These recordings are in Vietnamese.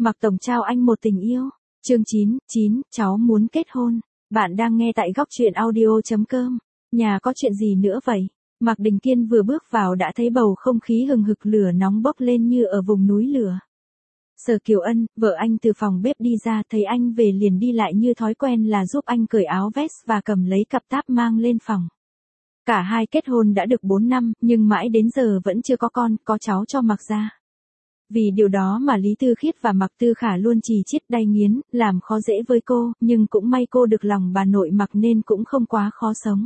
Mạc Tổng trao anh một tình yêu. Chương 9, cháu muốn kết hôn. Bạn đang nghe tại góc truyện audio.com. Nhà có chuyện gì nữa vậy? Mạc Đình Kiên vừa bước vào đã thấy bầu không khí hừng hực lửa nóng bốc lên như ở vùng núi lửa. Sở Kiều Ân, vợ anh từ phòng bếp đi ra thấy anh về liền đi lại như thói quen là giúp anh cởi áo vest và cầm lấy cặp táp mang lên phòng. Cả hai kết hôn đã được 4 năm, nhưng mãi đến giờ vẫn chưa có con, có cháu cho Mạc gia. Vì điều đó mà Lý Tư Khiết và Mạc Tư Khả luôn chì chiết đay nghiến, làm khó dễ với cô, nhưng cũng may cô được lòng bà nội Mạc nên cũng không quá khó sống.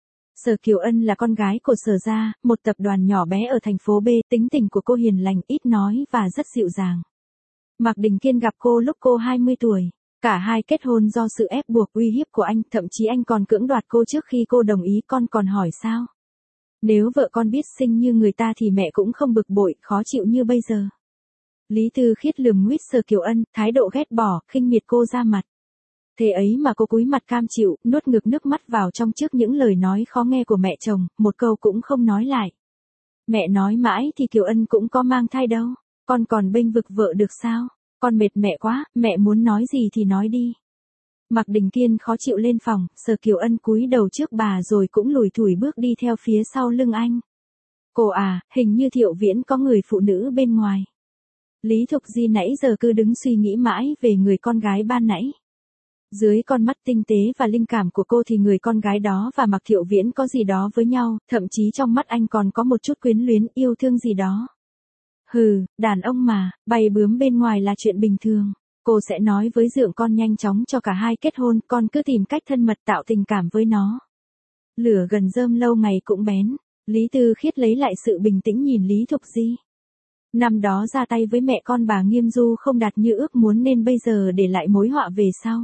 Sở Kiều Ân là con gái của Sở gia, một tập đoàn nhỏ bé ở thành phố B, tính tình của cô hiền lành, ít nói và rất dịu dàng. Mạc Đình Kiên gặp cô lúc cô 20 tuổi. Cả hai kết hôn do sự ép buộc uy hiếp của anh, thậm chí anh còn cưỡng đoạt cô trước khi cô đồng ý. Con còn hỏi sao? Nếu vợ con biết sinh như người ta thì mẹ cũng không bực bội, khó chịu như bây giờ. Lý Tư Khiết lườm nguýt Sở Kiều Ân, thái độ ghét bỏ, khinh miệt cô ra mặt. Thế ấy mà cô cúi mặt cam chịu, nuốt ngược nước mắt vào trong trước những lời nói khó nghe của mẹ chồng, một câu cũng không nói lại. Mẹ nói mãi thì Kiều Ân cũng có mang thai đâu, con còn bênh vực vợ được sao? Con mệt mẹ quá, mẹ muốn nói gì thì nói đi. Mạc Đình Kiên khó chịu lên phòng, Sở Kiều Ân cúi đầu trước bà rồi cũng lủi thủi bước đi theo phía sau lưng anh. Cô à, hình như Thiệu Viễn có người phụ nữ bên ngoài. Lý Thục Di nãy giờ cứ đứng suy nghĩ mãi về người con gái ban nãy. Dưới con mắt tinh tế và linh cảm của cô thì người con gái đó và Mạc Thiệu Viễn có gì đó với nhau, thậm chí trong mắt anh còn có một chút quyến luyến, yêu thương gì đó. Hừ, đàn ông mà, bay bướm bên ngoài là chuyện bình thường. Cô sẽ nói với dượng con nhanh chóng cho cả hai kết hôn, con cứ tìm cách thân mật tạo tình cảm với nó. Lửa gần rơm lâu ngày cũng bén. Lý Tư Khiết lấy lại sự bình tĩnh nhìn Lý Thục Di. Năm đó ra tay với mẹ con bà Nghiêm Du không đạt như ước muốn nên bây giờ để lại mối họa về sau.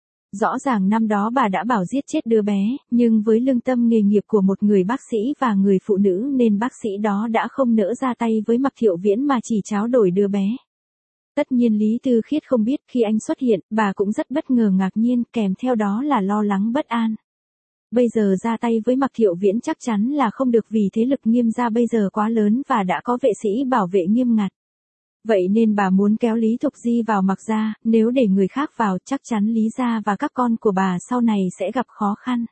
Rõ ràng năm đó bà đã bảo giết chết đứa bé, nhưng với lương tâm nghề nghiệp của một người bác sĩ và người phụ nữ nên bác sĩ đó đã không nỡ ra tay với Mạc Thiệu Viễn mà chỉ tráo đổi đứa bé. Tất nhiên Lý Tư Khiết không biết khi anh xuất hiện, bà cũng rất bất ngờ ngạc nhiên, kèm theo đó là lo lắng bất an. Bây giờ ra tay với Mạc Thiệu Viễn chắc chắn là không được vì thế lực Nghiêm gia bây giờ quá lớn và đã có vệ sĩ bảo vệ nghiêm ngặt. Vậy nên bà muốn kéo Lý Thục Di vào Mạc gia, nếu để người khác vào chắc chắn Lý gia và các con của bà sau này sẽ gặp khó khăn.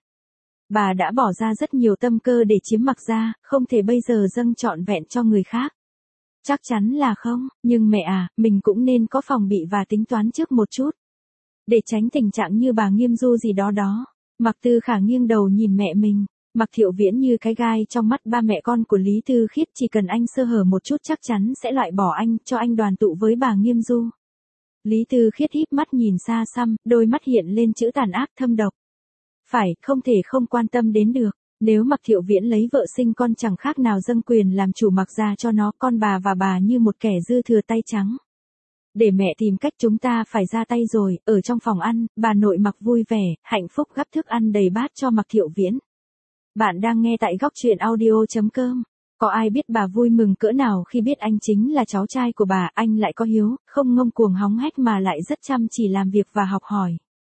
Bà đã bỏ ra rất nhiều tâm cơ để chiếm Mạc gia, không thể bây giờ dâng trọn vẹn cho người khác. Chắc chắn là không, nhưng mẹ à, mình cũng nên có phòng bị và tính toán trước một chút. Để tránh tình trạng như bà Nghiêm Du gì đó đó. Mạc Tư Khả nghiêng đầu nhìn mẹ mình. Mạc Thiệu Viễn như cái gai trong mắt ba mẹ con của Lý Tư Khiết, chỉ cần anh sơ hở một chút chắc chắn sẽ loại bỏ anh, cho anh đoàn tụ với bà Nghiêm Du. Lý Tư Khiết híp mắt nhìn xa xăm, đôi mắt hiện lên chữ tàn ác thâm độc. Phải, không thể không quan tâm đến được. Nếu Mạc Thiệu Viễn lấy vợ sinh con chẳng khác nào dâng quyền làm chủ Mạc gia cho nó, con bà và bà như một kẻ dư thừa tay trắng. Để mẹ tìm cách, chúng ta phải ra tay rồi. Ở trong phòng ăn, bà nội Mạc vui vẻ, hạnh phúc gắp thức ăn đầy bát cho Mạc Thiệu Viễn. Bạn đang nghe tại góc truyện audio.com. Có ai biết bà vui mừng cỡ nào khi biết anh chính là cháu trai của bà, anh lại có hiếu, không ngông cuồng hóng hách mà lại rất chăm chỉ làm việc và học hỏi.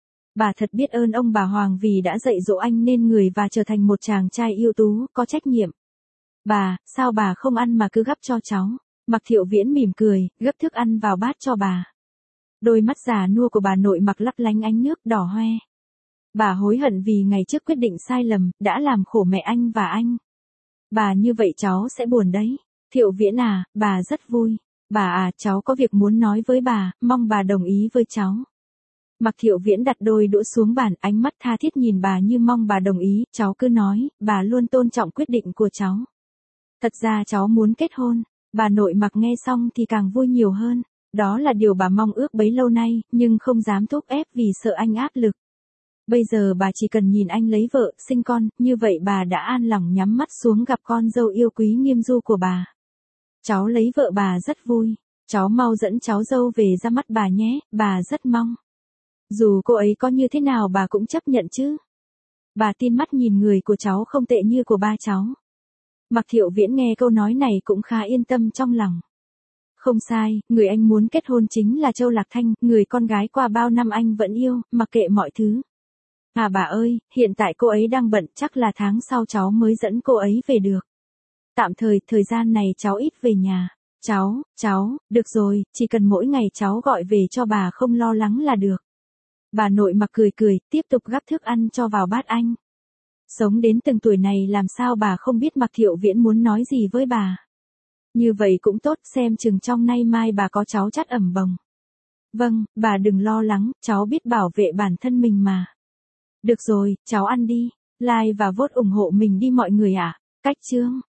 Bà thật biết ơn ông bà Hoàng vì đã dạy dỗ anh nên người và trở thành một chàng trai ưu tú, có trách nhiệm. Bà, sao bà không ăn mà cứ gắp cho cháu? Mạc Thiệu Viễn mỉm cười, gấp thức ăn vào bát cho bà. Đôi mắt già nua của bà nội Mạc lấp lánh ánh nước đỏ hoe. Bà hối hận vì ngày trước quyết định sai lầm, đã làm khổ mẹ anh và anh. Bà như vậy cháu sẽ buồn đấy. Thiệu Viễn à, bà rất vui. Bà à, cháu có việc muốn nói với bà, mong bà đồng ý với cháu. Mạc Thiệu Viễn đặt đôi đũa xuống bàn, ánh mắt tha thiết nhìn bà như mong bà đồng ý, cháu cứ nói, bà luôn tôn trọng quyết định của cháu. Thật ra cháu muốn kết hôn. Bà nội Mạc nghe xong thì càng vui nhiều hơn. Đó là điều bà mong ước bấy lâu nay, nhưng không dám thúc ép vì sợ anh áp lực. Bây giờ bà chỉ cần nhìn anh lấy vợ, sinh con, như vậy bà đã an lòng nhắm mắt xuống gặp con dâu yêu quý Nghiêm Du của bà. Cháu lấy vợ bà rất vui. Cháu mau dẫn cháu dâu về ra mắt bà nhé, bà rất mong. Dù cô ấy có như thế nào bà cũng chấp nhận chứ. Bà tin mắt nhìn người của cháu không tệ như của ba cháu. Mạc Thiệu Viễn nghe câu nói này cũng khá yên tâm trong lòng. Không sai, người anh muốn kết hôn chính là Châu Lạc Thanh, người con gái qua bao năm anh vẫn yêu, mặc kệ mọi thứ. À bà ơi, hiện tại cô ấy đang bận, chắc là tháng sau cháu mới dẫn cô ấy về được. Tạm thời, thời gian này cháu ít về nhà. Cháu, được rồi, chỉ cần mỗi ngày cháu gọi về cho bà không lo lắng là được. Bà nội Mặc cười cười, tiếp tục gắp thức ăn cho vào bát anh. Sống đến từng tuổi này làm sao bà không biết Mạc Thiệu Viễn muốn nói gì với bà. Như vậy cũng tốt, xem chừng trong nay mai bà có cháu chắt ẩm bồng. Vâng, bà đừng lo lắng, cháu biết bảo vệ bản thân mình mà. Được rồi, cháu ăn đi, like và vote ủng hộ mình đi mọi người ạ. Cách chương